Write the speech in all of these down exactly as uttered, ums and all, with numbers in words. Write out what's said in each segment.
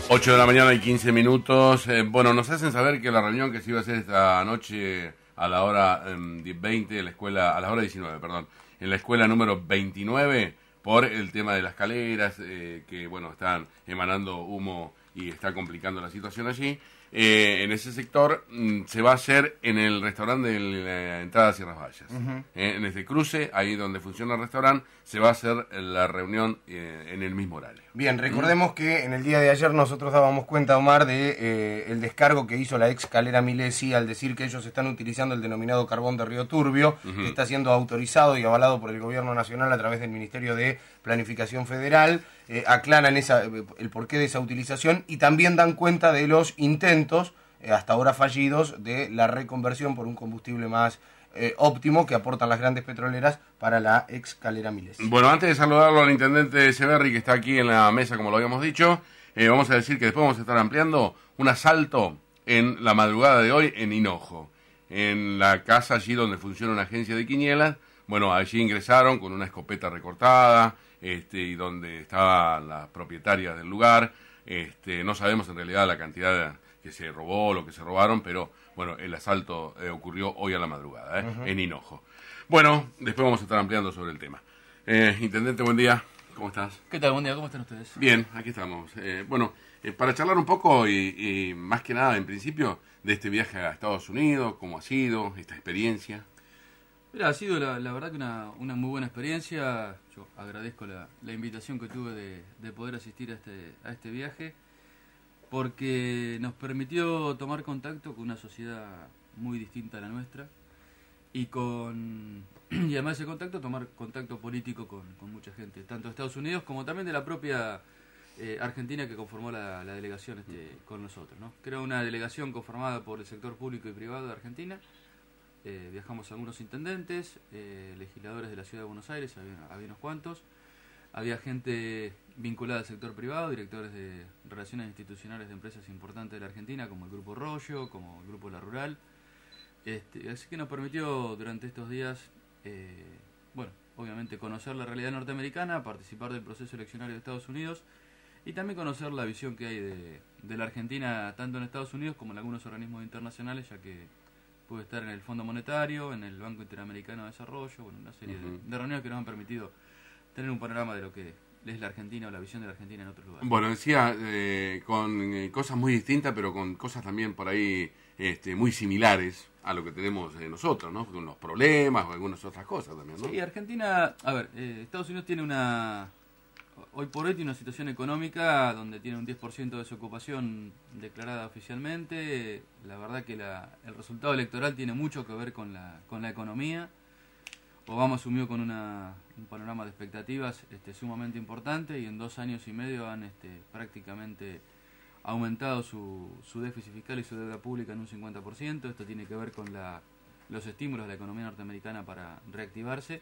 ocho de la mañana y quince minutos. Eh, bueno, nos hacen saber que la reunión que se iba a hacer esta noche a la hora eh, veinte, en la escuela, a la hora diecinueve, perdón, en la escuela número veintinueve, por el tema de las escaleras, eh, que bueno, están emanando humo y está complicando la situación allí. Eh, en ese sector mm, se va a hacer en el restaurante de la entrada a Sierras Vallas. Uh-huh. eh, en este cruce, ahí donde funciona el restaurante, se va a hacer la reunión eh, en el mismo horario. Bien, recordemos uh-huh. que en el día de ayer nosotros dábamos cuenta, Omar, de eh, el descargo que hizo la ex calera Milesi al decir que ellos están utilizando el denominado carbón de Río Turbio, uh-huh. que está siendo autorizado y avalado por el gobierno nacional a través del Ministerio de Planificación Federal. Eh, aclaran esa, el porqué de esa utilización y también dan cuenta de los intentos, eh, hasta ahora fallidos, de la reconversión por un combustible más eh, óptimo que aportan las grandes petroleras para la ex calera Milesi. Bueno, antes de saludarlo al intendente Echeverri, que está aquí en la mesa, como lo habíamos dicho, eh, vamos a decir que después vamos a estar ampliando un asalto en la madrugada de hoy en Hinojo, en la casa allí donde funciona una agencia de quinielas. Bueno, allí ingresaron con una escopeta recortada, este, y donde estaban las propietarias del lugar. Este, no sabemos en realidad la cantidad que se robó, lo que se robaron, pero bueno, el asalto eh, ocurrió hoy a la madrugada, ¿eh? Uh-huh. en Hinojo. Bueno, después vamos a estar ampliando sobre el tema. Eh, Intendente, buen día, ¿cómo estás? ¿Qué tal? Buen día, ¿cómo están ustedes? Bien, aquí estamos. Eh, bueno, eh, para charlar un poco y, y más que nada, en principio, de este viaje a Estados Unidos, cómo ha sido, esta experiencia. Mira, ha sido la, la verdad que una, una muy buena experiencia. Yo agradezco la, la invitación que tuve de, de poder asistir a este, a este viaje, porque nos permitió tomar contacto con una sociedad muy distinta a la nuestra y con y además de ese contacto tomar contacto político con, con mucha gente, tanto de Estados Unidos como también de la propia eh, Argentina, que conformó la, la delegación este, con nosotros, ¿no? Que era una delegación conformada por el sector público y privado de Argentina. Eh, viajamos algunos intendentes, eh, legisladores de la ciudad de Buenos Aires, había, había unos cuantos, había gente vinculada al sector privado, directores de relaciones institucionales de empresas importantes de la Argentina, como el Grupo Rollo, como el Grupo La Rural. Este, así que nos permitió durante estos días, eh, bueno, obviamente conocer la realidad norteamericana, participar del proceso eleccionario de Estados Unidos y también conocer la visión que hay de, de la Argentina tanto en Estados Unidos como en algunos organismos internacionales, ya que pude estar en el Fondo Monetario, en el Banco Interamericano de Desarrollo, bueno, una serie uh-huh. de, de reuniones que nos han permitido tener un panorama de lo que es la Argentina o la visión de la Argentina en otros lugares. Bueno, decía, eh, con eh, cosas muy distintas, pero con cosas también por ahí este, muy similares a lo que tenemos eh, nosotros, ¿no? Con los problemas o algunas otras cosas también, ¿no? Sí, Argentina, a ver, eh, Estados Unidos tiene una... Hoy por hoy tiene una situación económica donde tiene un diez por ciento de desocupación declarada oficialmente. La verdad que la, el resultado electoral tiene mucho que ver con la, con la economía. Obama asumió con una, un panorama de expectativas este, sumamente importante y en dos años y medio han este, prácticamente aumentado su, su déficit fiscal y su deuda pública en un cincuenta por ciento. Esto tiene que ver con la, los estímulos de la economía norteamericana para reactivarse.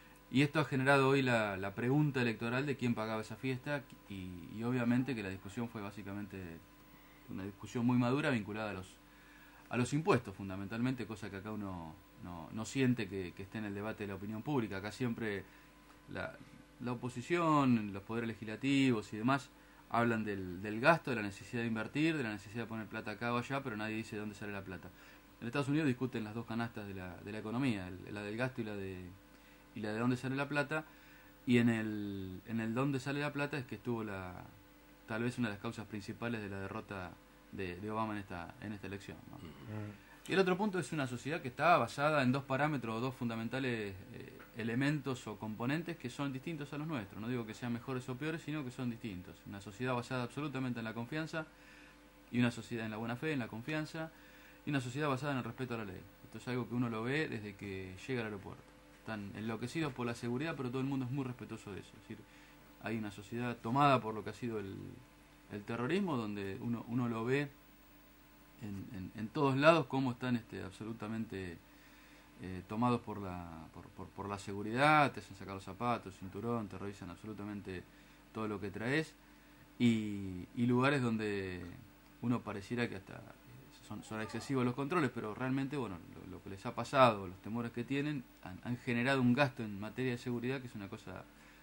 Y esto ha generado hoy la, la pregunta electoral de quién pagaba esa fiesta y, y obviamente que la discusión fue básicamente una discusión muy madura vinculada a los a los impuestos fundamentalmente, cosa que acá uno no, no siente que, que esté en el debate de la opinión pública. Acá siempre la, la oposición, los poderes legislativos y demás hablan del, del gasto, de la necesidad de invertir, de la necesidad de poner plata acá o allá, pero nadie dice de dónde sale la plata. En Estados Unidos discuten las dos canastas de la, de la economía, el, la del gasto y la de y la de dónde sale la plata, y en el en el dónde sale la plata es que estuvo la tal vez una de las causas principales de la derrota de, de Obama en esta en esta elección, ¿no? Uh-huh. Y el otro punto es una sociedad que está basada en dos parámetros o dos fundamentales eh, elementos o componentes que son distintos a los nuestros. No digo que sean mejores o peores, sino que son distintos. Una sociedad basada absolutamente en la confianza, y una sociedad en la buena fe, en la confianza, y una sociedad basada en el respeto a la ley. Esto es algo que uno lo ve desde que llega al aeropuerto. Están enloquecidos por la seguridad, pero todo el mundo es muy respetuoso de eso. Es decir, hay una sociedad tomada por lo que ha sido el, el terrorismo, donde uno, uno lo ve en, en, en todos lados cómo están este, absolutamente eh, tomados por la, por, por, por la seguridad, te hacen sacar los zapatos, el cinturón, te revisan absolutamente todo lo que traes, y, y lugares donde uno pareciera que hasta son, son excesivos los controles, pero realmente bueno lo, lo que les ha pasado, los temores que tienen, han, han generado un gasto en materia de seguridad que es una cosa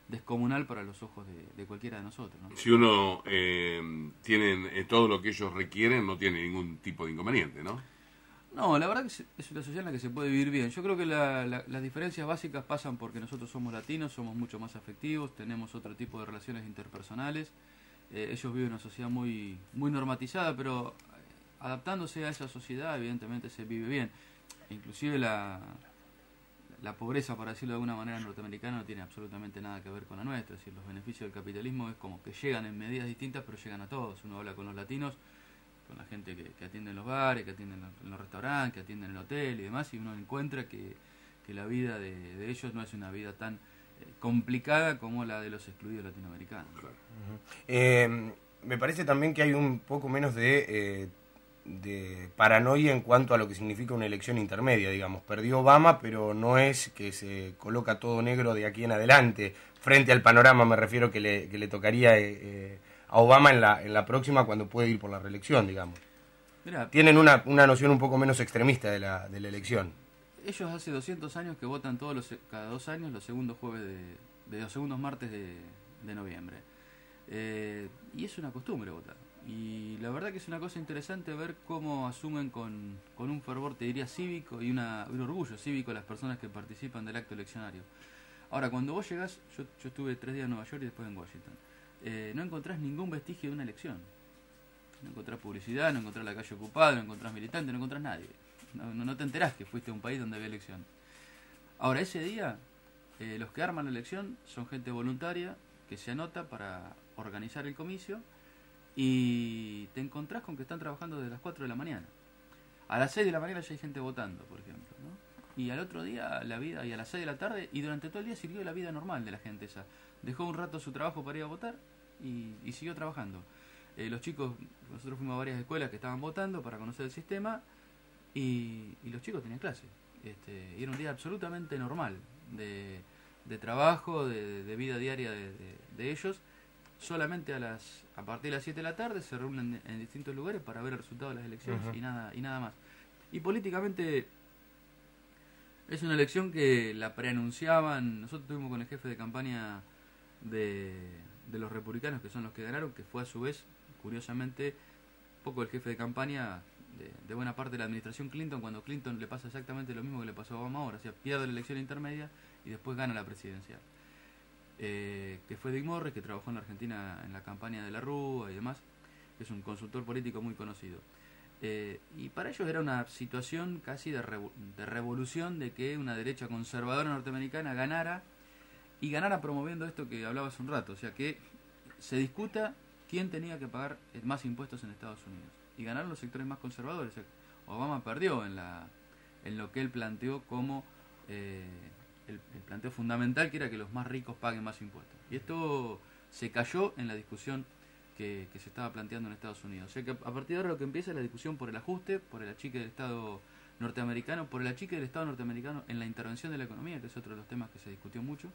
descomunal para los ojos de, de cualquiera de nosotros, ¿no? Si uno eh, tiene eh, todo lo que ellos requieren, no tiene ningún tipo de inconveniente, ¿no? No, la verdad que es una sociedad en la que se puede vivir bien. Yo creo que la, la, las diferencias básicas pasan porque nosotros somos latinos, somos mucho más afectivos, tenemos otro tipo de relaciones interpersonales. Eh, ellos viven una sociedad muy, muy normatizada, pero adaptándose a esa sociedad evidentemente se vive bien. Inclusive la, la pobreza, para decirlo de alguna manera, norteamericana no tiene absolutamente nada que ver con la nuestra. Es decir, los beneficios del capitalismo es como que llegan en medidas distintas, pero llegan a todos. Uno habla con los latinos, con la gente que, que atiende en los bares, que atiende en los, en los restaurantes, que atiende en el hotel y demás, y uno encuentra que, que la vida de, de ellos no es una vida tan eh, complicada como la de los excluidos latinoamericanos. Claro. Uh-huh. eh, me parece también que hay un poco menos de, eh, de paranoia en cuanto a lo que significa una elección intermedia, digamos. Perdió Obama, pero no es que se coloca todo negro de aquí en adelante. Frente al panorama me refiero que le, que le tocaría... Eh, eh, a Obama en la en la próxima cuando puede ir por la reelección, digamos. Mirá, tienen una, una noción un poco menos extremista de la, de la elección. Ellos hace doscientos años que votan todos los cada dos años los segundos jueves de, de los segundos martes de, de noviembre. Eh, y es una costumbre votar. Y la verdad que es una cosa interesante ver cómo asumen con, con un fervor, te diría, cívico y una, un orgullo cívico las personas que participan del acto eleccionario. Ahora, cuando vos llegás, yo, yo estuve tres días en Nueva York y después en Washington. Eh, no encontrás ningún vestigio de una elección. No encontrás publicidad, no encontrás la calle ocupada, no encontrás militantes, no encontrás nadie. No, no, no te enterás que fuiste a un país donde había elección. Ahora, ese día, eh, los que arman la elección son gente voluntaria que se anota para organizar el comicio y te encontrás con que están trabajando desde las cuatro de la mañana. A las seis de la mañana ya hay gente votando, por ejemplo, ¿no? Y al otro día la vida, y a las seis de la tarde, y durante todo el día sirvió la vida normal de la gente esa. Dejó un rato su trabajo para ir a votar y, y siguió trabajando. Eh, los chicos, nosotros fuimos a varias escuelas que estaban votando para conocer el sistema y, y los chicos tenían clase. Este, y era un día absolutamente normal de, de trabajo, de, de vida diaria de, de, de ellos. Solamente a las a partir de las siete de la tarde se reúnen en, en distintos lugares para ver el resultado de las elecciones. Uh-huh. y nada y nada más. Y políticamente es una elección que la preanunciaban. Nosotros estuvimos con el jefe de campaña de, de los republicanos, que son los que ganaron, que fue a su vez, curiosamente, poco el jefe de campaña de, de buena parte de la administración Clinton, cuando Clinton le pasa exactamente lo mismo que le pasó a Obama ahora, o sea, pierde la elección intermedia y después gana la presidencial. Eh, que fue Dick Morris, que trabajó en la Argentina en la campaña de la Rúa y demás, que es un consultor político muy conocido. Eh, y para ellos era una situación casi de, revo de revolución, de que una derecha conservadora norteamericana ganara, y ganara promoviendo esto que hablaba hace un rato, o sea, que se discuta quién tenía que pagar más impuestos en Estados Unidos. Y ganaron los sectores más conservadores. O sea, Obama perdió en, la, en lo que él planteó como eh, el, el planteo fundamental, que era que los más ricos paguen más impuestos. Y esto se cayó en la discusión que, que se estaba planteando en Estados Unidos. O sea que a partir de ahora lo que empieza es la discusión por el ajuste, por el achique del Estado norteamericano, por el achique del Estado norteamericano en la intervención de la economía, que es otro de los temas que se discutió mucho.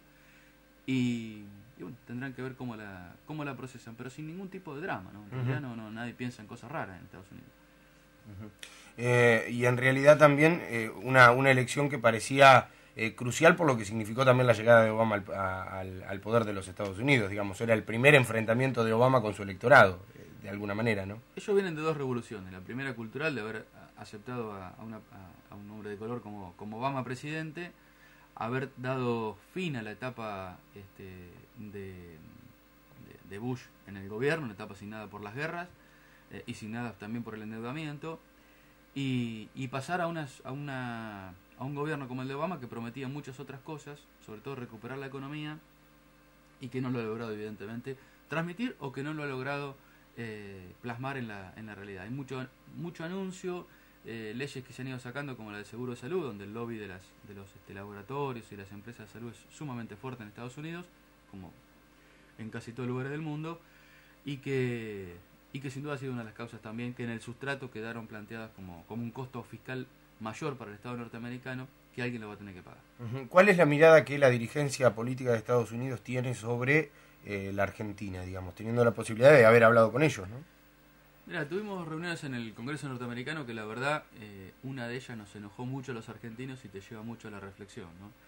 Y, y bueno, tendrán que ver cómo la cómo la procesan, pero sin ningún tipo de drama, ¿no? En realidad no, no, nadie piensa en cosas raras en Estados Unidos. Uh-huh. eh, y en realidad también eh, una, una elección que parecía eh, crucial por lo que significó también la llegada de Obama al, a, al, al poder de los Estados Unidos, digamos, era el primer enfrentamiento de Obama con su electorado, eh, de alguna manera, ¿no? Ellos vienen de dos revoluciones, la primera cultural, de haber aceptado a, a, una, a, a un hombre de color como, como Obama presidente, haber dado fin a la etapa este, de, de, de Bush en el gobierno, una etapa asignada por las guerras eh, y asignada también por el endeudamiento, y, y pasar a, unas, a, una, a un gobierno como el de Obama que prometía muchas otras cosas, sobre todo recuperar la economía, y que no lo ha logrado evidentemente transmitir o que no lo ha logrado eh, plasmar en la, en la realidad. Hay mucho, mucho anuncio, Eh, leyes que se han ido sacando como la del seguro de salud, donde el lobby de, las, de los este, laboratorios y las empresas de salud es sumamente fuerte en Estados Unidos, como en casi todos los lugares del mundo, y que, y que sin duda ha sido una de las causas también que en el sustrato quedaron planteadas como, como un costo fiscal mayor para el Estado norteamericano que alguien lo va a tener que pagar. Uh-huh. ¿Cuál es la mirada que la dirigencia política de Estados Unidos tiene sobre eh, la Argentina, digamos, teniendo la posibilidad de haber hablado con ellos, ¿no? Mira, tuvimos reuniones en el Congreso norteamericano que la verdad, eh, una de ellas nos enojó mucho a los argentinos y te lleva mucho a la reflexión, ¿no?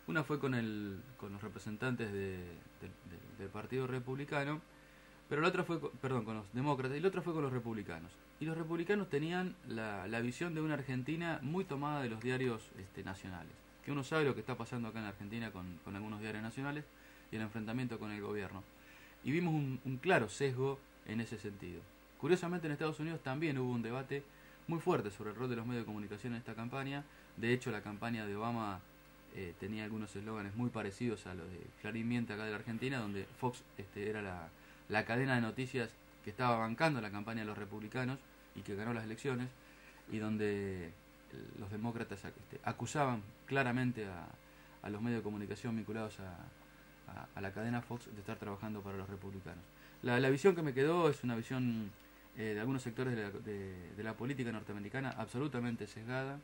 Una fue con el con los representantes de, de, de, del Partido Republicano, pero la otra fue, perdón, con los demócratas, y la otra fue con los republicanos. Y los republicanos tenían la, la visión de una Argentina muy tomada de los diarios este, nacionales, que uno sabe lo que está pasando acá en Argentina con, con algunos diarios nacionales y el enfrentamiento con el gobierno. Y vimos un, un claro sesgo en ese sentido. Curiosamente en Estados Unidos también hubo un debate muy fuerte sobre el rol de los medios de comunicación en esta campaña. De hecho, la campaña de Obama eh, tenía algunos eslóganes muy parecidos a los de Clarín Miente acá de la Argentina, donde Fox este, era la, la cadena de noticias que estaba bancando la campaña de los republicanos y que ganó las elecciones, y donde los demócratas este, acusaban claramente a, a los medios de comunicación vinculados a, a, a la cadena Fox de estar trabajando para los republicanos. La, la visión que me quedó es una visión eh, de algunos sectores de la, de, de la política norteamericana absolutamente sesgada,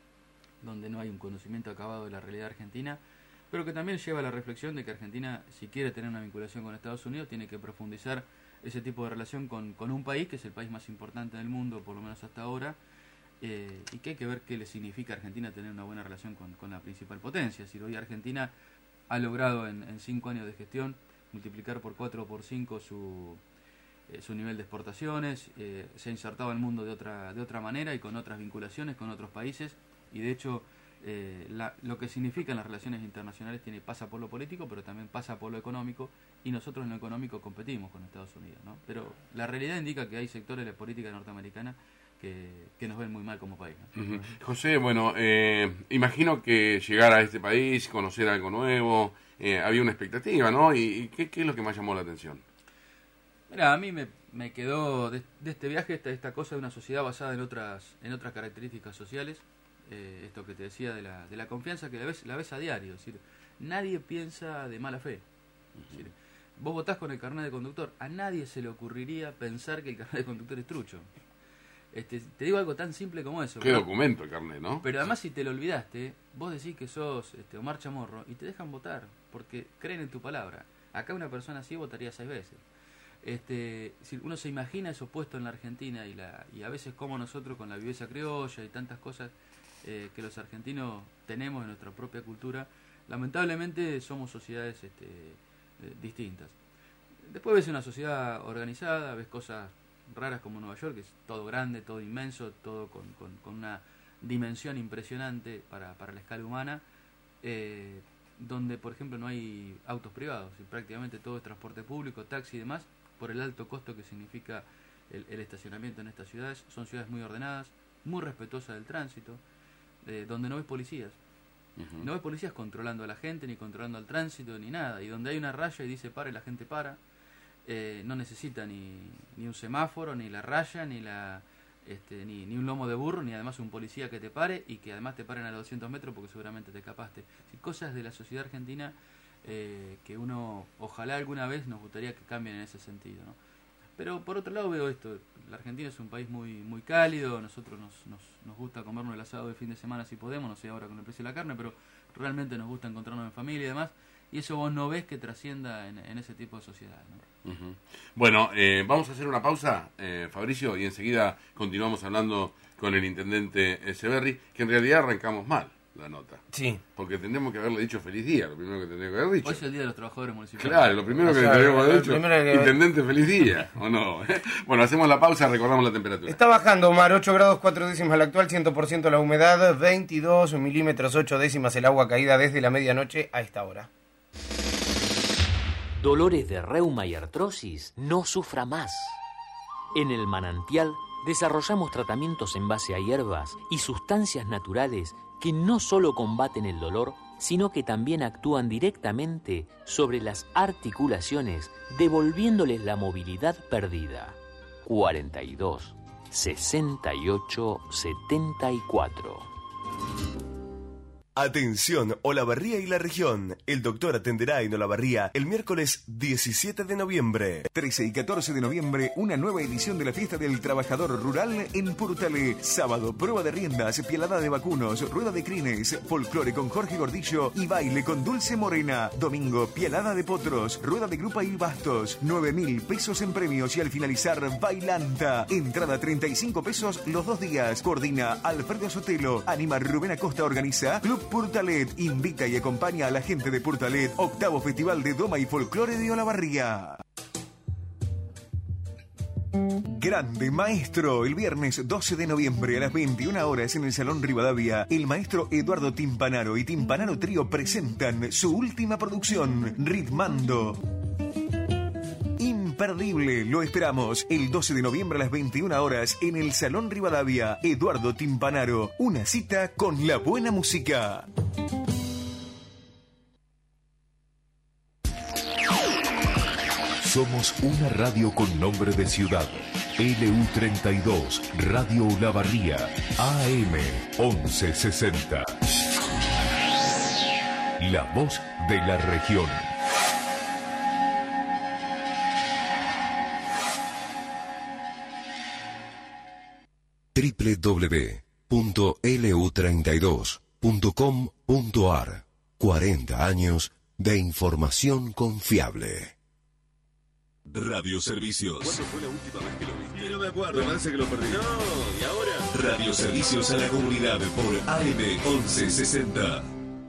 donde no hay un conocimiento acabado de la realidad argentina, pero que también lleva a la reflexión de que Argentina, si quiere tener una vinculación con Estados Unidos, tiene que profundizar ese tipo de relación con, con un país que es el país más importante del mundo, por lo menos hasta ahora, eh, y que hay que ver qué le significa a Argentina tener una buena relación con, con la principal potencia. Es decir, hoy Argentina ha logrado en, en cinco años de gestión multiplicar por cuatro o por cinco su, eh, su nivel de exportaciones, eh, se ha insertado al mundo de otra, de otra manera y con otras vinculaciones con otros países, y de hecho eh, la, lo que significan las relaciones internacionales tiene pasa por lo político, pero también pasa por lo económico, y nosotros en lo económico competimos con Estados Unidos, ¿no? Pero la realidad indica que hay sectores de la política norteamericana que, que nos ven muy mal como país, ¿no? Uh-huh. José, bueno, eh, imagino que llegar a este país, conocer algo nuevo, eh, había una expectativa, ¿no? ¿Y, y qué, qué es lo que más llamó la atención? Mira, a mí me, me quedó de, de este viaje esta, esta cosa de una sociedad basada en otras en otras características sociales, eh, esto que te decía de la, de la confianza, que la ves, la ves a diario, es decir, nadie piensa de mala fe. Uh-huh. Es decir, vos votás con el carnet de conductor, a nadie se le ocurriría pensar que el carnet de conductor es trucho. Este, te digo algo tan simple como eso. Qué ¿no? documento el carnet, ¿no? Pero además, si te lo olvidaste, vos decís que sos este, Omar Chamorro y te dejan votar porque creen en tu palabra. Acá una persona así votaría seis veces. Este, si uno se imagina eso puesto en la Argentina y, la, y a veces como nosotros con la viveza criolla y tantas cosas eh, que los argentinos tenemos en nuestra propia cultura, lamentablemente somos sociedades este, eh, distintas. Después ves una sociedad organizada, ves cosas raras como Nueva York, que es todo grande, todo inmenso, todo con, con, con una dimensión impresionante para, para la escala humana, eh, donde por ejemplo no hay autos privados y prácticamente todo es transporte público, taxi y demás, por el alto costo que significa el, el estacionamiento en estas ciudades. Son ciudades muy ordenadas, muy respetuosas del tránsito, eh, donde no ves policías. Uh-huh. No ves policías controlando a la gente, ni controlando al tránsito, ni nada. Y donde hay una raya y dice para y la gente para, eh, no necesita ni, ni un semáforo, ni la raya, ni la este, ni, ni un lomo de burro, ni además un policía que te pare y que además te paren a los doscientos metros porque seguramente te escapaste. Sí, cosas de la sociedad argentina eh, que uno, ojalá alguna vez nos gustaría que cambien en ese sentido, ¿no? Pero por otro lado veo esto, la Argentina es un país muy muy cálido, nosotros nos, nos, nos gusta comernos el asado de fin de semana si podemos, no sé ahora con el precio de la carne, pero realmente nos gusta encontrarnos en familia y demás, y eso vos no ves que trascienda en, en ese tipo de sociedad, ¿no? Uh-huh. Bueno, eh, vamos a hacer una pausa, eh, Fabricio, y enseguida continuamos hablando con el intendente Echeverri, que en realidad arrancamos mal la nota. Sí. Porque tendríamos que haberle dicho feliz día, lo primero que tendríamos que haber dicho. Hoy es el Día de los Trabajadores Municipales. Claro, lo primero que o sea, tendríamos que haber dicho, que... intendente, feliz día, ¿o no? Bueno, hacemos la pausa, recordamos la temperatura. Está bajando, Omar, ocho grados cuatro décimas la actual, cien por ciento la humedad, veintidós milímetros ocho décimas el agua caída desde la medianoche a esta hora. Dolores de reuma y artrosis, no sufra más. En el Manantial desarrollamos tratamientos en base a hierbas y sustancias naturales que no solo combaten el dolor, sino que también actúan directamente sobre las articulaciones, devolviéndoles la movilidad perdida. cuarenta y dos, sesenta y ocho, setenta y cuatro. Atención, Olavarría y la región. El doctor atenderá en Olavarría el miércoles diecisiete de noviembre. trece y catorce de noviembre, una nueva edición de la Fiesta del Trabajador Rural en Purutale. Sábado, prueba de riendas, pielada de vacunos, rueda de crines, folclore con Jorge Gordillo y baile con Dulce Morena. Domingo, pielada de potros, rueda de grupa y bastos. nueve mil pesos en premios y al finalizar, bailanta. Entrada treinta y cinco pesos los dos días. Coordina Alfredo Sotelo. Anima Rubén Acosta. Organiza Club Purtalet invita y acompaña a la gente de Purtalet, octavo Festival de Doma y Folclore de Olavarría. Grande Maestro, el viernes doce de noviembre a las veintiuna horas en el Salón Rivadavia, el maestro Eduardo Timpanaro y Timpanaro Trío presentan su última producción, Ritmando. Imperdible, lo esperamos el doce de noviembre a las veintiuna horas en el Salón Rivadavia, Eduardo Timpanaro, una cita con la buena música. Somos una radio con nombre de ciudad. L U treinta y dos, Radio Olavarría, A M once sesenta. La voz de la región. doble u doble u doble u punto L U treinta y dos punto com punto A R. cuarenta años de información confiable. Radio Servicios. ¿Cuándo fue la última vez que lo viste? No me acuerdo, me parece que lo perdí. No, ¿y ahora? Radio Servicios a la comunidad por A M once sesenta.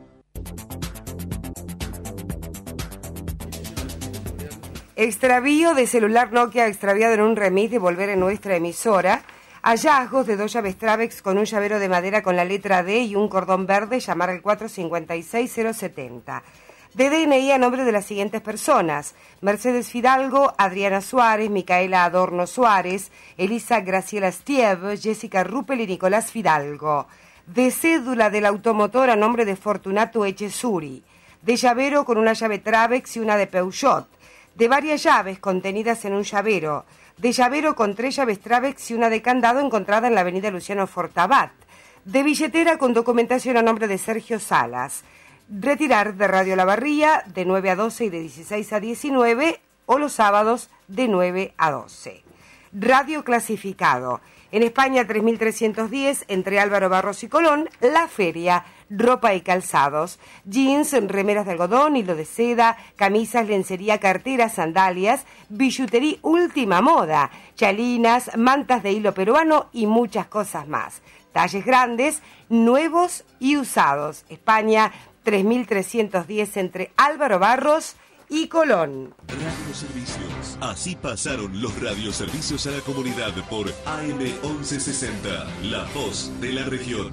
Extravío de celular Nokia extraviado en un remis de Volver en nuestra emisora. Hallazgos de dos llaves Travex con un llavero de madera con la letra D y un cordón verde. Llamar al cuatro cinco seis cero siete cero. De D N I a nombre de las siguientes personas: Mercedes Fidalgo, Adriana Suárez, Micaela Adorno Suárez, Elisa Graciela Stiev, Jessica Ruppel y Nicolás Fidalgo. De cédula del automotor a nombre de Fortunato Echezuri. De llavero con una llave Travex y una de Peugeot. De varias llaves contenidas en un llavero. De llavero con tres llaves Travex y una de candado encontrada en la avenida Luciano Fortabat. De billetera con documentación a nombre de Sergio Salas. Retirar de Radio Olavarría de nueve a doce y de dieciséis a diecinueve o los sábados de nueve a doce. Radio Clasificado. En España tres mil trescientos diez, entre Álvaro Barros y Colón, La Feria, ropa y calzados, jeans, remeras de algodón, hilo de seda, camisas, lencería, carteras, sandalias, billutería última moda, chalinas, mantas de hilo peruano y muchas cosas más. Talles grandes, nuevos y usados. España tres mil trescientos diez, entre Álvaro Barros y Colón. Radio Servicios. Así pasaron los radioservicios a la comunidad por A M once sesenta, la voz de la región.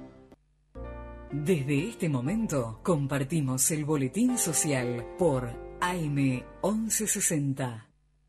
Desde este momento compartimos el boletín social por A M once sesenta.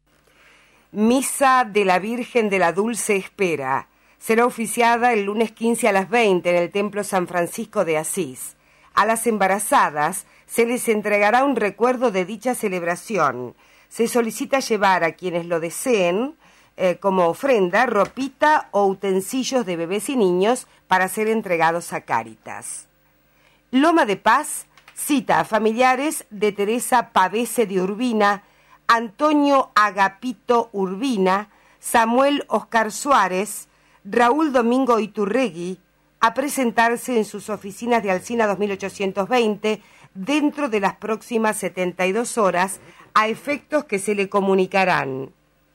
Misa de la Virgen de la Dulce Espera. Será oficiada el lunes quince a las veinte en el Templo San Francisco de Asís. A las embarazadas se les entregará un recuerdo de dicha celebración. Se solicita llevar a quienes lo deseen eh, como ofrenda, ropita o utensilios de bebés y niños para ser entregados a Cáritas. Loma de Paz cita a familiares de Teresa Pavese de Urbina, Antonio Agapito Urbina, Samuel Oscar Suárez, Raúl Domingo Iturregui, a presentarse en sus oficinas de Alsina dos mil ochocientos veinte dentro de las próximas setenta y dos horas, a efectos que se le comunicarán.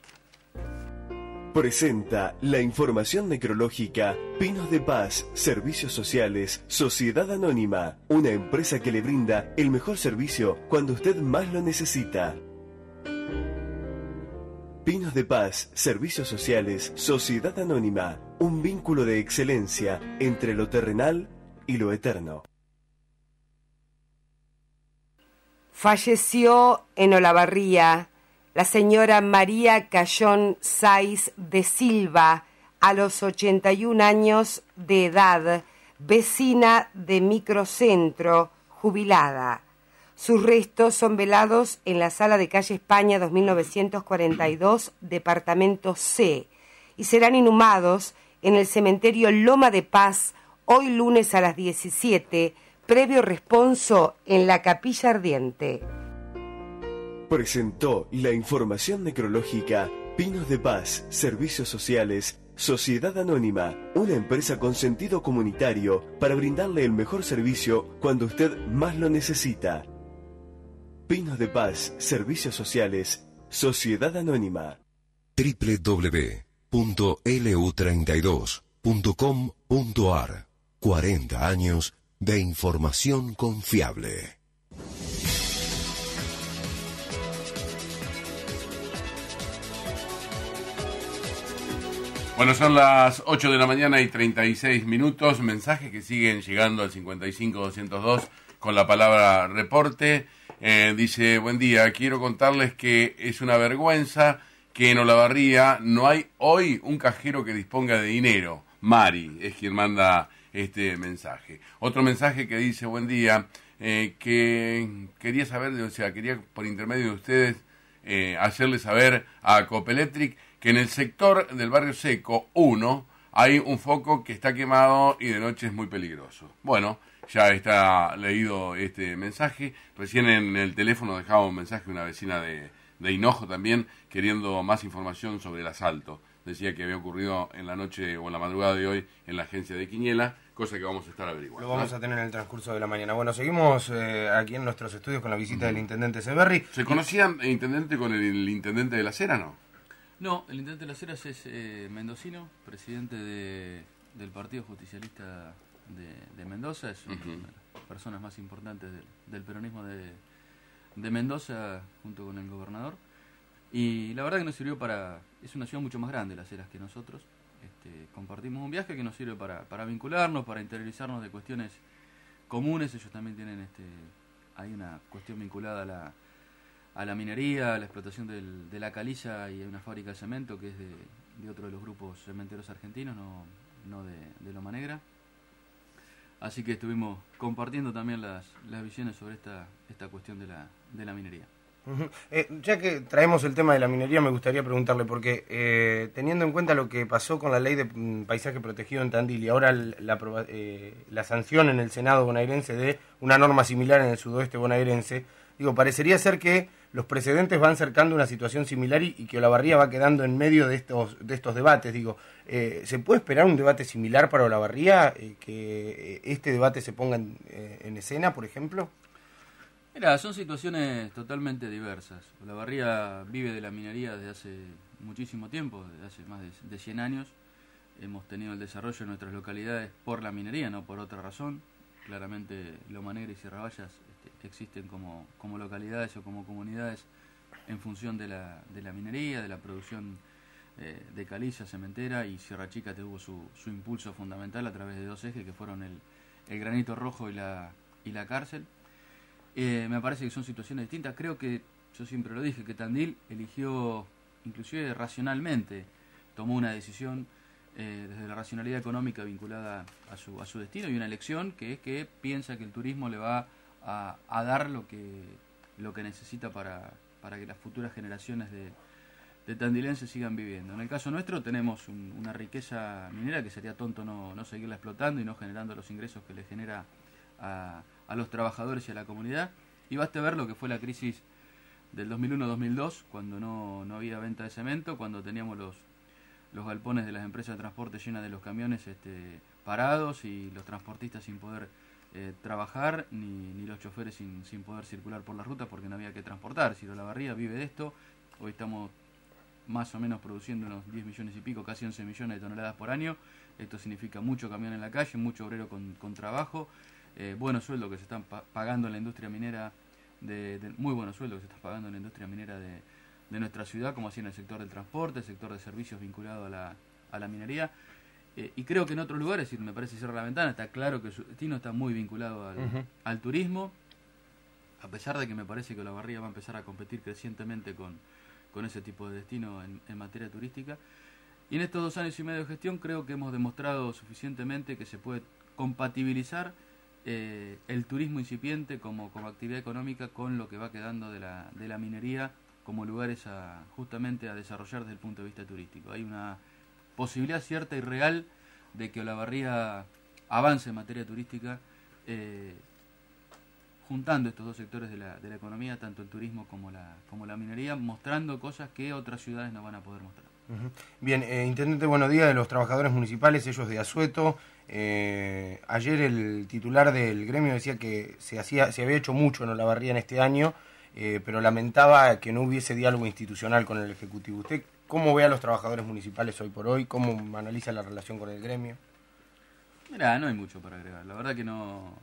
Presenta la información necrológica Pinos de Paz, Servicios Sociales, Sociedad Anónima, una empresa que le brinda el mejor servicio cuando usted más lo necesita. Pinos de Paz, Servicios Sociales, Sociedad Anónima, un vínculo de excelencia entre lo terrenal y lo eterno. Falleció en Olavarría la señora María Cayón Saiz de Silva, a los ochenta y un años de edad, vecina de Microcentro, jubilada. Sus restos son velados en la sala de calle España dos mil novecientos cuarenta y dos, departamento C, y serán inhumados en el cementerio Loma de Paz, hoy lunes a las diecisiete, previo responso en la Capilla Ardiente. Presentó la información necrológica Pinos de Paz, Servicios Sociales, Sociedad Anónima, una empresa con sentido comunitario para brindarle el mejor servicio cuando usted más lo necesita. Pinos de Paz, Servicios Sociales, Sociedad Anónima. doble u doble u doble u punto L U treinta y dos punto com punto A R. cuarenta años de información confiable. Bueno, son las ocho de la mañana y treinta y seis minutos. Mensajes que siguen llegando al cincuenta y cinco doscientos dos con la palabra reporte. Eh, dice, buen día, quiero contarles que es una vergüenza que en Olavarría no hay hoy un cajero que disponga de dinero. Mari es quien manda este mensaje. Otro mensaje que dice, buen día, eh, que quería saber, o sea, quería por intermedio de ustedes eh, hacerle saber a Copelectric que en el sector del Barrio Seco uno hay un foco que está quemado y de noche es muy peligroso. Bueno, ya está leído este mensaje. Recién en el teléfono dejaba un mensaje una vecina de, de Hinojo también, queriendo más información sobre el asalto. Decía que había ocurrido en la noche o en la madrugada de hoy en la agencia de Quiniela, cosa que vamos a estar averiguando. Lo vamos a tener en el transcurso de la mañana. Bueno, seguimos eh, aquí en nuestros estudios con la visita uh-huh. del intendente Severri. ¿Se conocía el intendente con el, el intendente de La Cera, no? No, el intendente de Las Heras es eh, mendocino, presidente de, del Partido Justicialista de, de Mendoza, es una uh-huh. de las personas más importantes del, del peronismo de, de Mendoza, junto con el gobernador. Y la verdad que nos sirvió para... Es una ciudad mucho más grande, Las Heras, que nosotros. Este, compartimos un viaje que nos sirve para, para vincularnos, para interiorizarnos de cuestiones comunes. Ellos también tienen... este hay una cuestión vinculada a la... a la minería, a la explotación del, de la caliza, y hay una fábrica de cemento que es de, de otro de los grupos cementeros argentinos, no, no de, de Loma Negra. Así que estuvimos compartiendo también las, las visiones sobre esta, esta cuestión de la, de la minería. Uh-huh. Eh, ya que traemos el tema de la minería, me gustaría preguntarle, porque eh, teniendo en cuenta lo que pasó con la ley de mm, paisaje protegido en Tandil y ahora la, eh, la sanción en el Senado bonaerense de una norma similar en el sudoeste bonaerense, digo, parecería ser que los precedentes van cercando una situación similar y, y que Olavarría va quedando en medio de estos de estos debates. Digo, eh, ¿se puede esperar un debate similar para Olavarría? Eh, ¿Que eh, este debate se ponga en, eh, en escena, por ejemplo? Mira, son situaciones totalmente diversas. Olavarría vive de la minería desde hace muchísimo tiempo, desde hace más de, de cien años. Hemos tenido el desarrollo en nuestras localidades por la minería, no por otra razón. Claramente Loma Negra y Sierra Vallas este, existen como, como localidades o como comunidades en función de la, de la minería, de la producción eh, de caliza cementera, y Sierra Chica tuvo su, su impulso fundamental a través de dos ejes que fueron el, el granito rojo y la, y la cárcel. Eh, me parece que son situaciones distintas. Creo que, yo siempre lo dije, que Tandil eligió, inclusive racionalmente, tomó una decisión Eh, desde la racionalidad económica vinculada a su a su destino, y una elección que es que piensa que el turismo le va a, a dar lo que lo que necesita para, para que las futuras generaciones de, de tandilenses sigan viviendo. En el caso nuestro tenemos un, una riqueza minera que sería tonto no, no seguirla explotando y no generando los ingresos que le genera a, a los trabajadores y a la comunidad, y basta ver lo que fue la crisis del dos mil uno dos mil dos, cuando no, no había venta de cemento, cuando teníamos los los galpones de las empresas de transporte llenas de los camiones este, parados, y los transportistas sin poder eh, trabajar, ni, ni los choferes sin, sin poder circular por las rutas porque no había que transportar. Si Olavarría vive de esto, hoy estamos más o menos produciendo unos diez millones y pico, casi once millones de toneladas por año. Esto significa mucho camión en la calle, mucho obrero con, con trabajo, eh, buenos sueldos que se están pa pagando en la industria minera, de, de, muy buenos sueldos que se están pagando en la industria minera de de nuestra ciudad, como así en el sector del transporte, el sector de servicios vinculado a la, a la minería, eh, y creo que en otros lugares, si me parece cerrar la ventana, está claro que su destino está muy vinculado al, uh-huh. al turismo, a pesar de que me parece que Olavarría va a empezar a competir crecientemente con, con ese tipo de destino en, en materia turística. Y en estos dos años y medio de gestión creo que hemos demostrado suficientemente que se puede compatibilizar eh, el turismo incipiente como, como actividad económica con lo que va quedando de la, de la minería como lugares a, justamente a desarrollar desde el punto de vista turístico. Hay una posibilidad cierta y real de que Olavarría avance en materia turística, eh, juntando estos dos sectores de la, de la economía, tanto el turismo como la, como la minería, mostrando cosas que otras ciudades no van a poder mostrar. Uh-huh. Bien, eh, intendente, buenos días. De los trabajadores municipales, ellos de Asueto. Eh, ayer el titular del gremio decía que se, hacía, se había hecho mucho en Olavarría en este año, Eh, pero lamentaba que no hubiese diálogo institucional con el Ejecutivo. ¿Usted cómo ve a los trabajadores municipales hoy por hoy? ¿Cómo analiza la relación con el gremio? Mirá, no hay mucho para agregar. La verdad que no...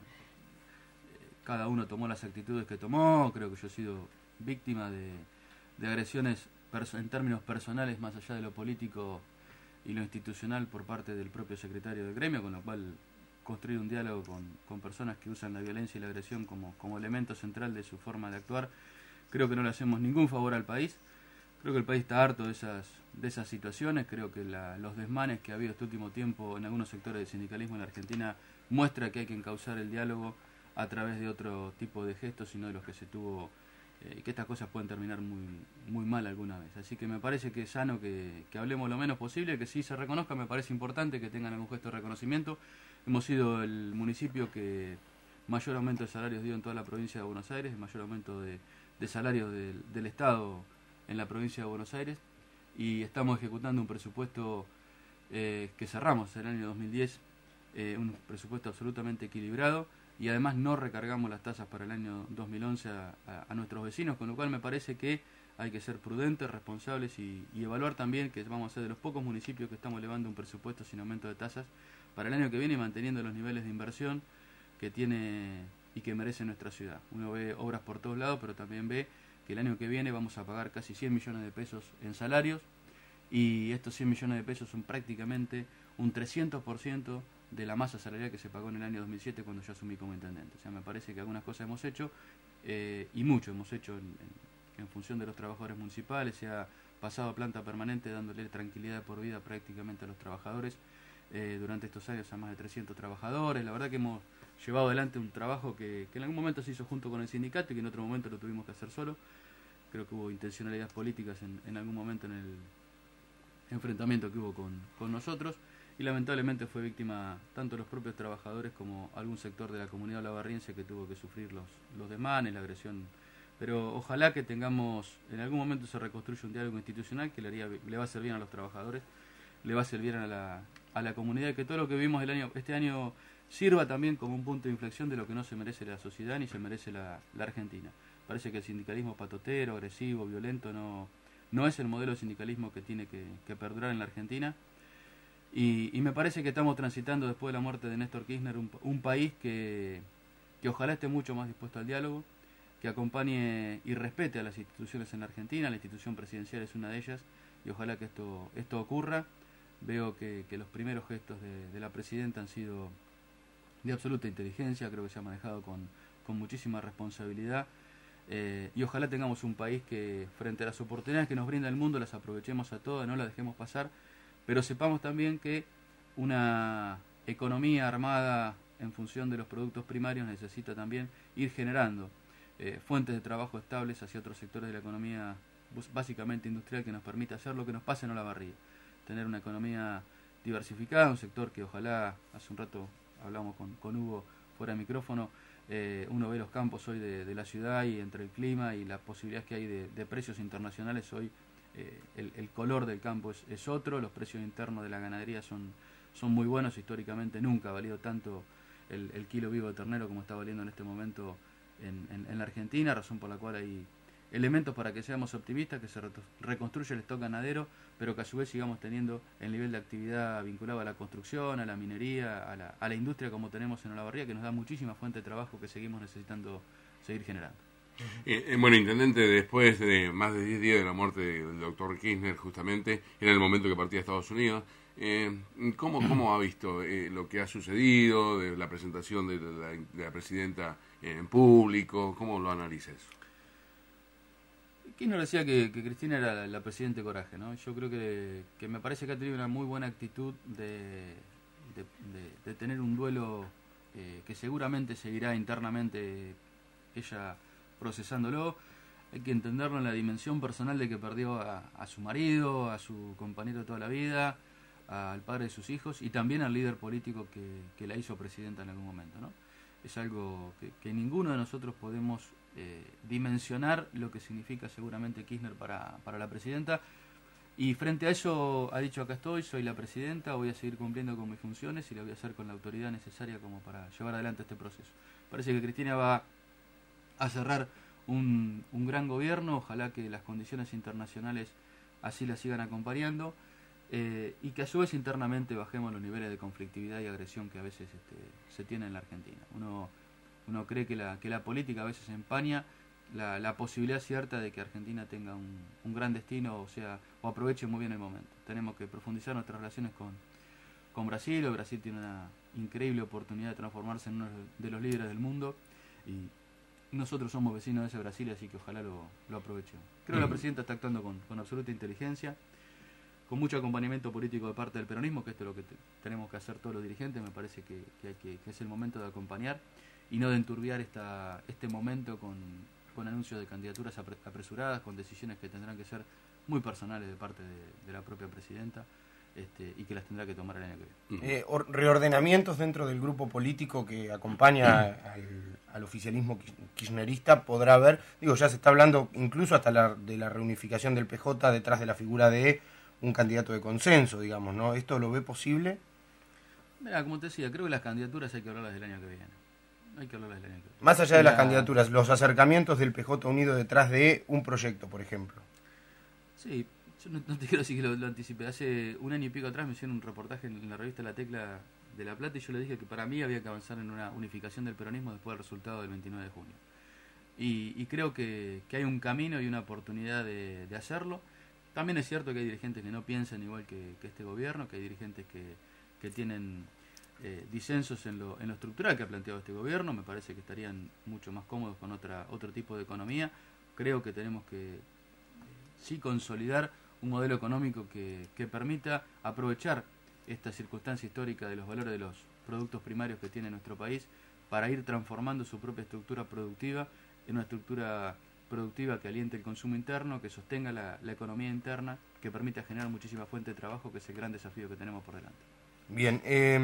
Cada uno tomó las actitudes que tomó. Creo que yo he sido víctima de, de agresiones en términos personales, más allá de lo político y lo institucional, por parte del propio secretario del gremio, con lo cual construir un diálogo con, con personas que usan la violencia y la agresión como, como elemento central de su forma de actuar, creo que no le hacemos ningún favor al país. Creo que el país está harto de esas, de esas situaciones. Creo que la, los desmanes que ha habido este último tiempo en algunos sectores del sindicalismo en la Argentina muestra que hay que encauzar el diálogo a través de otro tipo de gestos, sino de los que se tuvo, eh, que estas cosas pueden terminar muy muy mal alguna vez. Así que me parece que es sano que, que hablemos lo menos posible, que sí se reconozca. Me parece importante que tengan algún gesto de reconocimiento. Hemos sido el municipio que mayor aumento de salarios dio en toda la provincia de Buenos Aires, el mayor aumento de, de salarios del, del Estado en la provincia de Buenos Aires, y estamos ejecutando un presupuesto eh, que cerramos en el año dos mil diez, eh, un presupuesto absolutamente equilibrado, y además no recargamos las tasas para el año dos mil once a, a, a nuestros vecinos, con lo cual me parece que hay que ser prudentes, responsables y, y evaluar también que vamos a ser de los pocos municipios que estamos elevando un presupuesto sin aumento de tasas para el año que viene, manteniendo los niveles de inversión que tiene y que merece nuestra ciudad. Uno ve obras por todos lados, pero también ve que el año que viene vamos a pagar casi cien millones de pesos en salarios, y estos cien millones de pesos son prácticamente un trescientos por ciento de la masa salarial que se pagó en el año dos mil siete cuando yo asumí como intendente. O sea, me parece que algunas cosas hemos hecho, eh, y mucho hemos hecho en, en, en función de los trabajadores municipales. Se ha pasado a planta permanente dándole tranquilidad por vida prácticamente a los trabajadores eh, durante estos años, a más de trescientos trabajadores. La verdad que hemos llevado adelante un trabajo que, que en algún momento se hizo junto con el sindicato y que en otro momento lo tuvimos que hacer solo. Creo que hubo intencionalidades políticas en, en algún momento en el enfrentamiento que hubo con, con nosotros, y lamentablemente fue víctima tanto los propios trabajadores como algún sector de la comunidad olavarriense que tuvo que sufrir los, los desmanes, la agresión. Pero ojalá que tengamos, en algún momento se reconstruya un diálogo institucional que le, haría, le va a hacer bien a los trabajadores, le va a hacer bien a la, a la comunidad, y que todo lo que vimos el año, este año sirva también como un punto de inflexión de lo que no se merece la sociedad ni se merece la, la Argentina. Parece que el sindicalismo patotero, agresivo, violento, no, no es el modelo de sindicalismo que tiene que, que perdurar en la Argentina. Y, y me parece que estamos transitando, después de la muerte de Néstor Kirchner, un, un país que, que ojalá esté mucho más dispuesto al diálogo, que acompañe y respete a las instituciones en la Argentina. La institución presidencial es una de ellas, y ojalá que esto, esto ocurra. Veo que, que los primeros gestos de, de la presidenta han sido de absoluta inteligencia, creo que se ha manejado con, con muchísima responsabilidad. Eh, y ojalá tengamos un país que, frente a las oportunidades que nos brinda el mundo, las aprovechemos a todas, no las dejemos pasar, pero sepamos también que una economía armada en función de los productos primarios necesita también ir generando eh, fuentes de trabajo estables hacia otros sectores de la economía, básicamente industrial, que nos permita hacer lo que nos pasa en Olavarría, tener una economía diversificada, un sector que ojalá, hace un rato hablamos con, con Hugo fuera de micrófono, Eh, uno ve los campos hoy de, de la ciudad, y entre el clima y las posibilidades que hay de, de precios internacionales hoy, eh, el, el color del campo es, es otro. Los precios internos de la ganadería son, son muy buenos. Históricamente nunca ha valido tanto el, el kilo vivo de ternero como está valiendo en este momento en, en, en la Argentina, razón por la cual hay elementos para que seamos optimistas, que se reconstruya el stock ganadero, pero que a su vez sigamos teniendo el nivel de actividad vinculado a la construcción, a la minería, a la, a la industria como tenemos en Olavarría, que nos da muchísima fuente de trabajo que seguimos necesitando seguir generando. Eh, eh, bueno, intendente, después de más de diez días de la muerte del doctor Kirchner, justamente, era el momento que partía a Estados Unidos, eh, ¿cómo, ¿cómo ha visto eh, lo que ha sucedido, de la presentación de la, de la presidenta en público? ¿Cómo lo analiza eso? Kirchner decía que, que Cristina era la, la presidente coraje, ¿no? Yo creo que, que me parece que ha tenido una muy buena actitud de, de, de, de tener un duelo eh, que seguramente seguirá internamente ella procesándolo. Hay que entenderlo en la dimensión personal de que perdió a, a su marido, a su compañero de toda la vida, al padre de sus hijos, y también al líder político que, que la hizo presidenta en algún momento, ¿no? Es algo que, que ninguno de nosotros podemos eh, dimensionar lo que significa seguramente Kirchner para, para la presidenta, y frente a eso ha dicho: acá estoy, soy la presidenta, voy a seguir cumpliendo con mis funciones y lo voy a hacer con la autoridad necesaria como para llevar adelante este proceso. Parece que Cristina va a cerrar un, un gran gobierno, ojalá que las condiciones internacionales así la sigan acompañando, eh, y que a su vez internamente bajemos los niveles de conflictividad y agresión que a veces este, se tiene en la Argentina. Uno, uno cree que la, que la política a veces empaña la, la posibilidad cierta de que Argentina tenga un, un gran destino, o sea, o aproveche muy bien el momento. Tenemos que profundizar nuestras relaciones con, con Brasil. El Brasil tiene una increíble oportunidad de transformarse en uno de los líderes del mundo y nosotros somos vecinos de ese Brasil, así que ojalá lo, lo aprovechemos. Creo que la presidenta está actuando con, con absoluta inteligencia, con mucho acompañamiento político de parte del peronismo, que esto es lo que te, tenemos que hacer todos los dirigentes. Me parece que, que, hay que, que es el momento de acompañar y no de enturbiar esta, este momento con, con anuncios de candidaturas apre, apresuradas, con decisiones que tendrán que ser muy personales de parte de, de la propia presidenta. Este, y que las tendrá que tomar el año que viene. Eh, reordenamientos dentro del grupo político que acompaña al, al oficialismo kirchnerista podrá haber, digo, ya se está hablando incluso hasta la, de la reunificación del P J detrás de la figura de un candidato de consenso, digamos, ¿no? ¿Esto lo ve posible? Mira, como te decía, creo que las candidaturas hay que hablarlas del año que viene. Hay que hablarlas del año que viene. Más allá de la... las candidaturas, los acercamientos del P J unido detrás de un proyecto, por ejemplo. Sí. Yo no, no te quiero decir que lo, lo anticipé. Hace un año y pico atrás me hicieron un reportaje en la revista La Tecla de La Plata y yo le dije que para mí había que avanzar en una unificación del peronismo después del resultado del veintinueve de junio. Y, y creo que, que hay un camino y una oportunidad de, de hacerlo. También es cierto que hay dirigentes que no piensan igual que, que este gobierno, que hay dirigentes que, que tienen eh, disensos en lo, en lo estructural que ha planteado este gobierno. Me parece que estarían mucho más cómodos con otra otro tipo de economía. Creo que tenemos que eh, sí consolidar un modelo económico que, que permita aprovechar esta circunstancia histórica de los valores de los productos primarios que tiene nuestro país para ir transformando su propia estructura productiva en una estructura productiva que aliente el consumo interno, que sostenga la, la economía interna, que permita generar muchísima fuente de trabajo, que es el gran desafío que tenemos por delante. Bien, eh,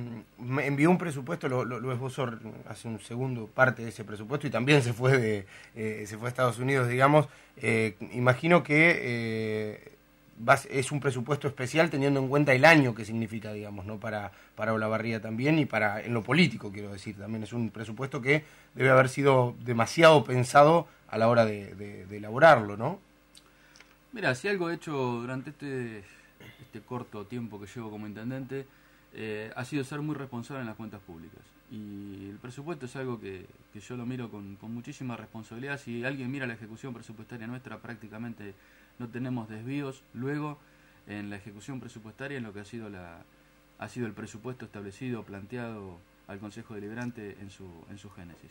me envió un presupuesto, lo, lo, lo esbozó hace un segundo parte de ese presupuesto y también se fue de eh, se fue a Estados Unidos, digamos. Eh, imagino que eh, vas, es un presupuesto especial teniendo en cuenta el año que significa, digamos, ¿no? Para, para Olavarría también y para en lo político, quiero decir. También es un presupuesto que debe haber sido demasiado pensado a la hora de, de, de elaborarlo, ¿no? Mira, si algo he hecho durante este... este corto tiempo que llevo como intendente, eh, ha sido ser muy responsable en las cuentas públicas. Y el presupuesto es algo que, que yo lo miro con, con muchísima responsabilidad. Si alguien mira la ejecución presupuestaria nuestra, prácticamente no tenemos desvíos luego en la ejecución presupuestaria en lo que ha sido, la, ha sido el presupuesto establecido, planteado al Consejo Deliberante en su, en su génesis.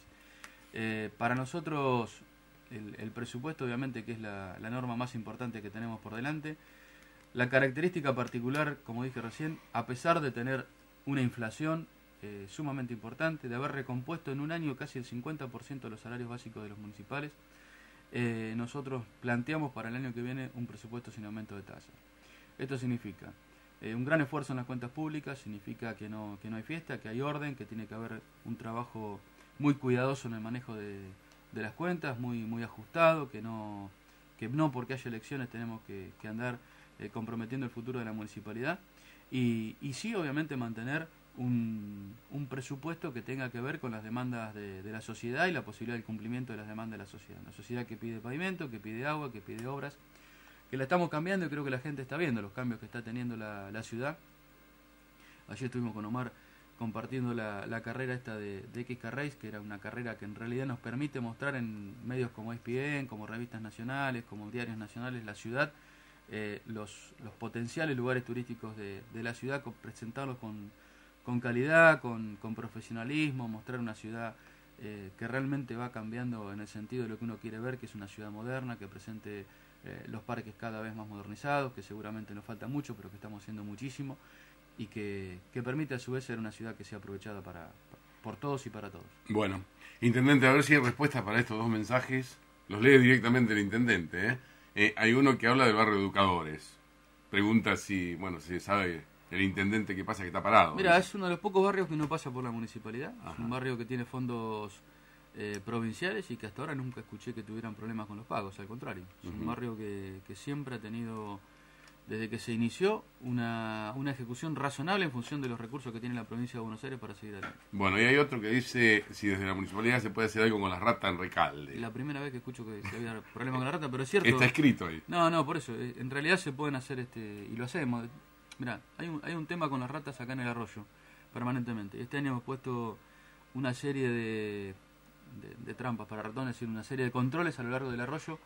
Eh, para nosotros, el, el presupuesto obviamente que es la, la norma más importante que tenemos por delante. La característica particular, como dije recién, a pesar de tener una inflación eh, sumamente importante, de haber recompuesto en un año casi el cincuenta por ciento de los salarios básicos de los municipales, eh, nosotros planteamos para el año que viene un presupuesto sin aumento de tasa. Esto significa eh, un gran esfuerzo en las cuentas públicas, significa que no, que no hay fiesta, que hay orden, que tiene que haber un trabajo muy cuidadoso en el manejo de, de las cuentas, muy, muy ajustado, que no, que no porque haya elecciones tenemos que, que andar Eh, comprometiendo el futuro de la municipalidad y, y sí obviamente mantener un, un presupuesto que tenga que ver con las demandas de, de la sociedad y la posibilidad del cumplimiento de las demandas de la sociedad. Una sociedad que pide pavimento, que pide agua, que pide obras, que la estamos cambiando y creo que la gente está viendo los cambios que está teniendo la, la ciudad. Ayer estuvimos con Omar compartiendo la, la carrera esta de, de X K Race, que era una carrera que en realidad nos permite mostrar en medios como E S P N, como revistas nacionales, como diarios nacionales, la ciudad. Eh, los, los potenciales lugares turísticos de, de la ciudad, con, presentarlos con, con calidad, con, con profesionalismo, mostrar una ciudad eh, que realmente va cambiando en el sentido de lo que uno quiere ver, que es una ciudad moderna, que presente eh, los parques cada vez más modernizados, que seguramente nos falta mucho, pero que estamos haciendo muchísimo, y que, que permite a su vez ser una ciudad que sea aprovechada para, por todos y para todos. Bueno, intendente, a ver si hay respuesta para estos dos mensajes. Los lee directamente el intendente, ¿eh? Eh, hay uno que habla del barrio de Educadores. Pregunta si, bueno, si sabe el intendente qué pasa que está parado. Mira, es uno de los pocos barrios que no pasa por la municipalidad. Ajá. Es un barrio que tiene fondos eh, provinciales y que hasta ahora nunca escuché que tuvieran problemas con los pagos. Al contrario, es uh-huh. un barrio que, que siempre ha tenido, desde que se inició, una, una ejecución razonable en función de los recursos que tiene la provincia de Buenos Aires para seguir adelante. Bueno, y hay otro que dice si desde la municipalidad se puede hacer algo con las ratas en Recalde. La primera vez que escucho que, que había problemas con la rata, pero es cierto. Está escrito ahí. No, no, por eso. En realidad se pueden hacer, este y lo hacemos, Mirá, hay un, hay un tema con las ratas acá en el arroyo, permanentemente. Este año hemos puesto una serie de, de, de trampas para ratones, es decir, una serie de controles a lo largo del arroyo.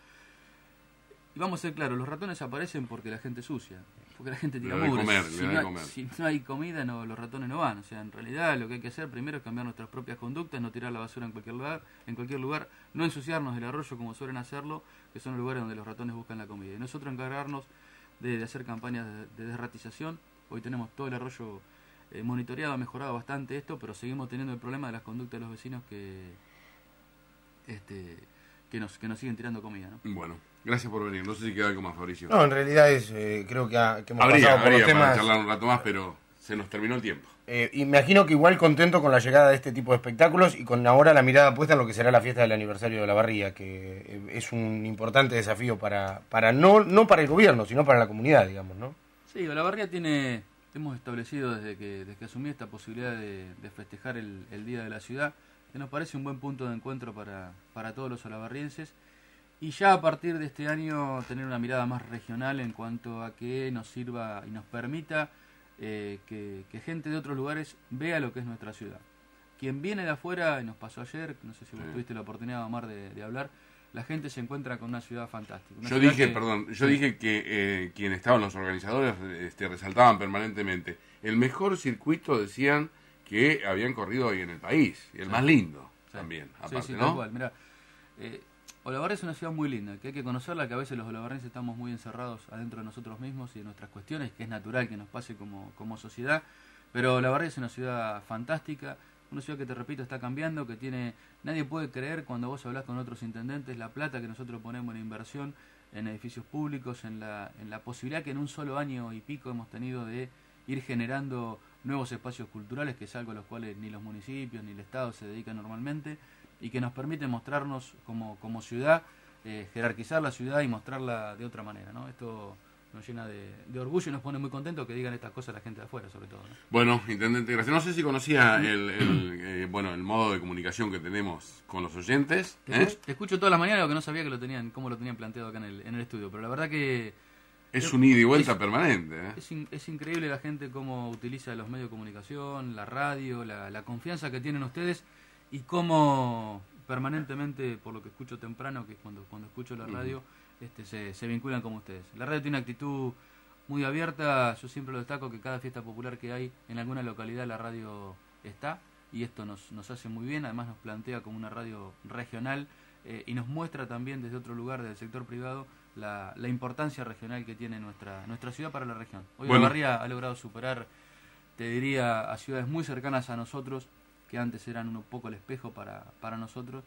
Y vamos a ser claros, los ratones aparecen porque la gente sucia, porque la gente tira mugre. Si, no, si no hay comida, no, los ratones no van. O sea, en realidad lo que hay que hacer primero es cambiar nuestras propias conductas, no tirar la basura en cualquier lugar, en cualquier lugar, no ensuciarnos el arroyo como suelen hacerlo, que son los lugares donde los ratones buscan la comida. Y nosotros encargarnos de, de hacer campañas de, de desratización. Hoy tenemos todo el arroyo eh, monitoreado, ha mejorado bastante esto, pero seguimos teniendo el problema de las conductas de los vecinos que este que nos que nos siguen tirando comida, ¿no? Bueno, gracias por venir. No sé si queda algo más, Fabricio. No, en realidad es eh, creo que, ha, que hemos habría, pasado por habría los temas. Para charlar un rato más, pero se nos terminó el tiempo. Eh, imagino que igual contento con la llegada de este tipo de espectáculos y con ahora la mirada puesta en lo que será la fiesta del aniversario de la Barría, que eh, es un importante desafío para para no no para el gobierno, sino para la comunidad, digamos, ¿no? Sí, la Barría tiene, hemos establecido desde que desde que asumí esta posibilidad de, de festejar el, el Día de la Ciudad, que nos parece un buen punto de encuentro para, para todos los olavarrienses. Y ya a partir de este año tener una mirada más regional en cuanto a que nos sirva y nos permita eh, que, que gente de otros lugares vea lo que es nuestra ciudad. Quien viene de afuera, y nos pasó ayer, no sé si vos sí. tuviste la oportunidad, Omar, de, de hablar, la gente se encuentra con una ciudad fantástica. Una yo ciudad dije, que, perdón, yo sí. dije que eh, quienes estaban, los organizadores, este, resaltaban permanentemente. El mejor circuito, decían, que habían corrido hoy en el país, y el sí. más lindo sí. también, aparte, sí, sí, ¿no? Tal cual. Mirá, eh, Olavarría es una ciudad muy linda, que hay que conocerla, que a veces los olavarrenses estamos muy encerrados adentro de nosotros mismos y de nuestras cuestiones, que es natural que nos pase como, como sociedad, pero Olavarría es una ciudad fantástica, una ciudad que, te repito, está cambiando, que tiene, nadie puede creer cuando vos hablás con otros intendentes la plata que nosotros ponemos en inversión en edificios públicos, en la, en la posibilidad que en un solo año y pico hemos tenido de ir generando nuevos espacios culturales, que es algo a los cuales ni los municipios ni el Estado se dedican normalmente, y que nos permite mostrarnos como, como ciudad, eh, jerarquizar la ciudad y mostrarla de otra manera, ¿no? Esto nos llena de, de orgullo y nos pone muy contentos que digan estas cosas la gente de afuera, sobre todo, ¿no? Bueno, intendente, gracias. No sé si conocía el, el eh, bueno el modo de comunicación que tenemos con los oyentes. Te, ¿eh? escucho, te escucho todas las mañanas, lo que no sabía que lo tenían, cómo lo tenían planteado acá en el, en el estudio, pero la verdad que es es, un ida y vuelta es, permanente. ¿eh? Es, in, es increíble la gente cómo utiliza los medios de comunicación, la radio, la, la confianza que tienen ustedes y cómo permanentemente, por lo que escucho temprano, que cuando cuando escucho la radio, uh-huh. este, se, se vinculan como ustedes. La radio tiene una actitud muy abierta, yo siempre lo destaco que cada fiesta popular que hay en alguna localidad la radio está, y esto nos, nos hace muy bien, además nos plantea como una radio regional eh, y nos muestra también desde otro lugar, del sector privado, la, la importancia regional que tiene nuestra nuestra ciudad para la región. Hoy bueno. Olavarría ha logrado superar, te diría, a ciudades muy cercanas a nosotros, que antes eran un poco el espejo para, para nosotros,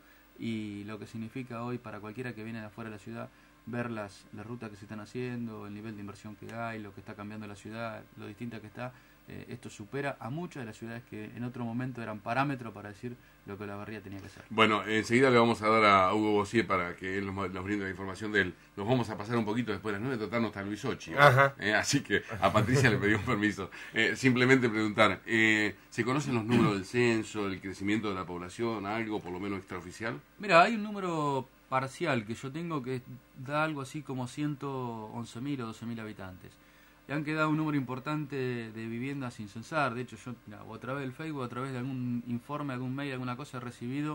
y lo que significa hoy para cualquiera que viene de afuera de la ciudad, ver las, las rutas que se están haciendo, el nivel de inversión que hay, lo que está cambiando la ciudad, lo distinta que está, eh, esto supera a muchas de las ciudades que en otro momento eran parámetros para decir lo que Olavarría tenía que hacer. Bueno, enseguida le vamos a dar a Hugo Bossier para que él nos, nos brinde la información de él. Nos vamos a pasar un poquito después de las nueve, total no está Luis Ochi. Eh, así que a Patricia le pedimos permiso. Eh, simplemente preguntar, eh, ¿se conocen los números del censo, el crecimiento de la población, algo por lo menos extraoficial? Mira, hay un número parcial que yo tengo que da algo así como ciento once mil o doce mil habitantes. Y han quedado un número importante de viviendas sin censar. De hecho, yo mira, a través del Facebook, a través de algún informe, algún mail, alguna cosa, he recibido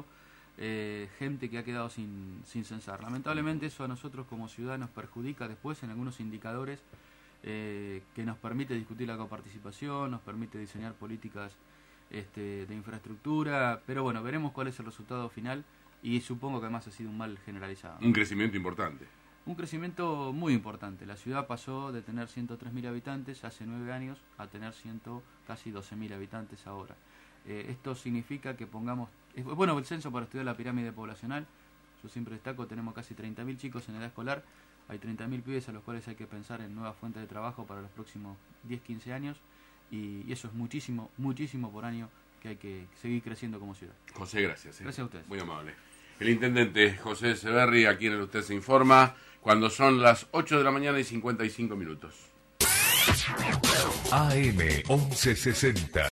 eh, gente que ha quedado sin, sin censar. Lamentablemente eso a nosotros como ciudad nos perjudica después en algunos indicadores eh, que nos permite discutir la coparticipación, nos permite diseñar políticas este, de infraestructura, pero bueno, veremos cuál es el resultado final. Y supongo que además ha sido un mal generalizado, ¿no? Un crecimiento importante. Un crecimiento muy importante. La ciudad pasó de tener ciento tres mil habitantes hace nueve años a tener ciento, casi doce mil habitantes ahora. Eh, esto significa que pongamos... Es bueno el censo para estudiar la pirámide poblacional. Yo siempre destaco, tenemos casi treinta mil chicos en edad escolar. Hay treinta mil pibes a los cuales hay que pensar en nuevas fuentes de trabajo para los próximos diez, quince años. Y, y eso es muchísimo, muchísimo por año que hay que seguir creciendo como ciudad. José, gracias. ¿eh? Gracias a ustedes. Muy amable. El intendente José Severri, a quien usted se informa, cuando son las ocho de la mañana y cincuenta y cinco minutos. A M once sesenta.